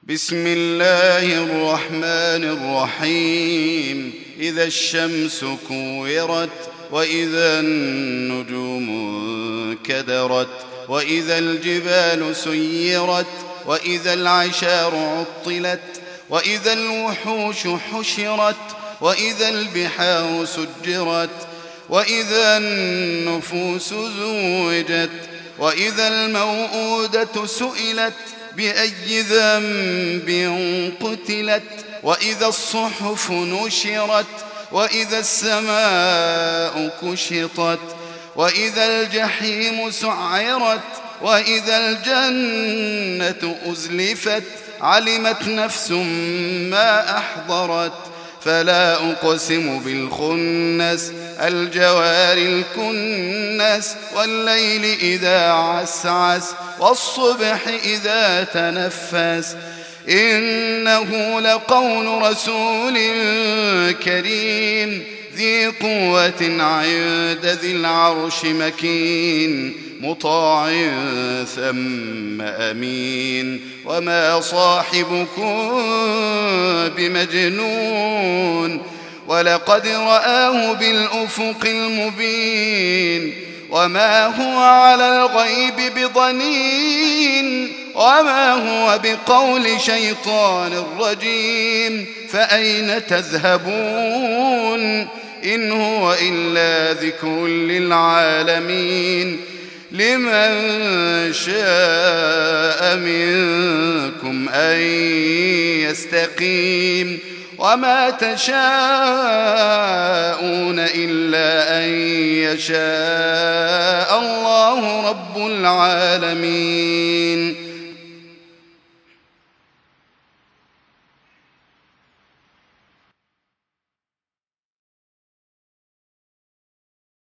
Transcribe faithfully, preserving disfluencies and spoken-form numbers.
بسم الله الرحمن الرحيم. إذا الشمس كورت وإذا النجوم انكدرت وإذا الجبال سيرت وإذا العشار عطلت وإذا الوحوش حشرت وإذا البحار سجرت وإذا النفوس زوجت وإذا الموءودة سئلت بأي ذنب قتلت وإذا الصحف نشرت وإذا السماء كشطت وإذا الجحيم سعرت وإذا الجنة أزلفت علمت نفس ما أحضرت. فلا أقسم بالخنس الجوار الكنس والليل إذا عسعس والصبح إذا تنفس إنه لقول رسول كريم ذي قوة عند ذي العرش مكين مطاع ثم أمين وما صاحبكم بمجنون ولقد رآه بالأفق المبين وما هو على الغيب بضنين وما هو بقول شيطان رجيم فأين تذهبون إن هو إلا ذكر للعالمين لمن شاء منكم أن يستقيم وما تشاءون إلا أن يشاء الله رب العالمين.